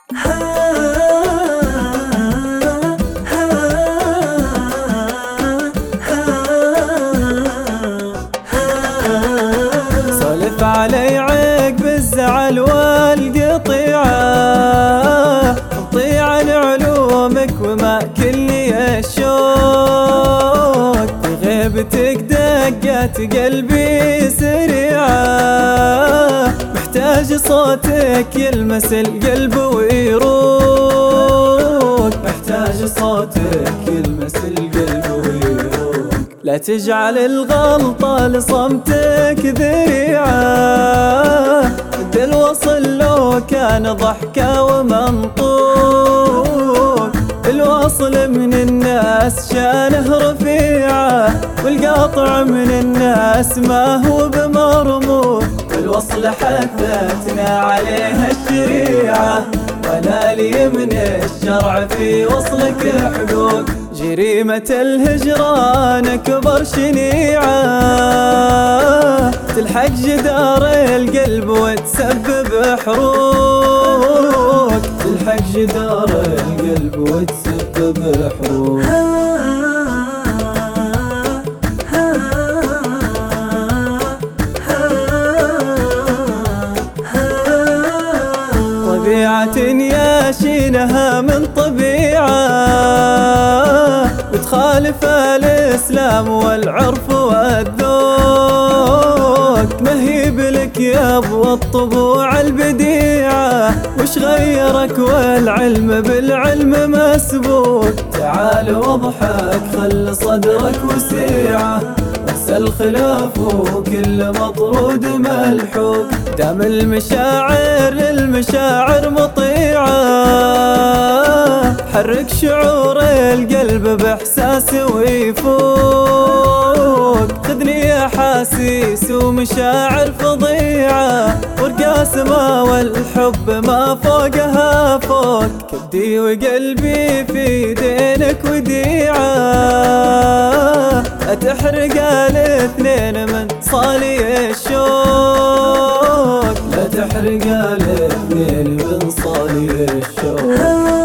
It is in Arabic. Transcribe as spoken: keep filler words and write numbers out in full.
سولف علي عقب الزعل والقطيعة، قطيع عن علومك وما كلي الشوق، في غيبتك دقات قلبي سريعة، محتاج صوتك يلمس القلب ويروق، محتاج صوتك يلمس القلب ويروق. لا تجعل الغلطة لصمتك ذريعة، ود الوصل لو كان ضحكة ومنطوق، الوصل من الناس شانه رفيعة، والقاطع من الناس ما هو بمرموق، الوصل حثتنا عليها الشريعة، ولا لي من الشرع في وصلك حقوق. جريمة الهجران أكبر شنيعة، تلحق جدار القلب وتسبب حروق، تلحق جدار القلب وتسبب حروق. طبيعة ياشينها من طبيعة، وتخالف الإسلام والعرف والذوق، مهيب لك يا ابو الطبوع البديعة، وش غيرك والعلم بالعلم مسبوق. تعال واضحك خل صدرك وسيعة، انسى الخلاف وكل مطرود ملحوق، دام المشاعر المشاعر مطيعة، حرك شعور القلب بإحساس ويفوق، خذني أحاسيس ومشاعر فظيعة، والقاسمة والحب ما فوقها فوق، كبدي وقلبي في دينك وديعة، أتحرق الاثنين من صالي الشوق، لا تحرق الاثنين من صالي الشوق.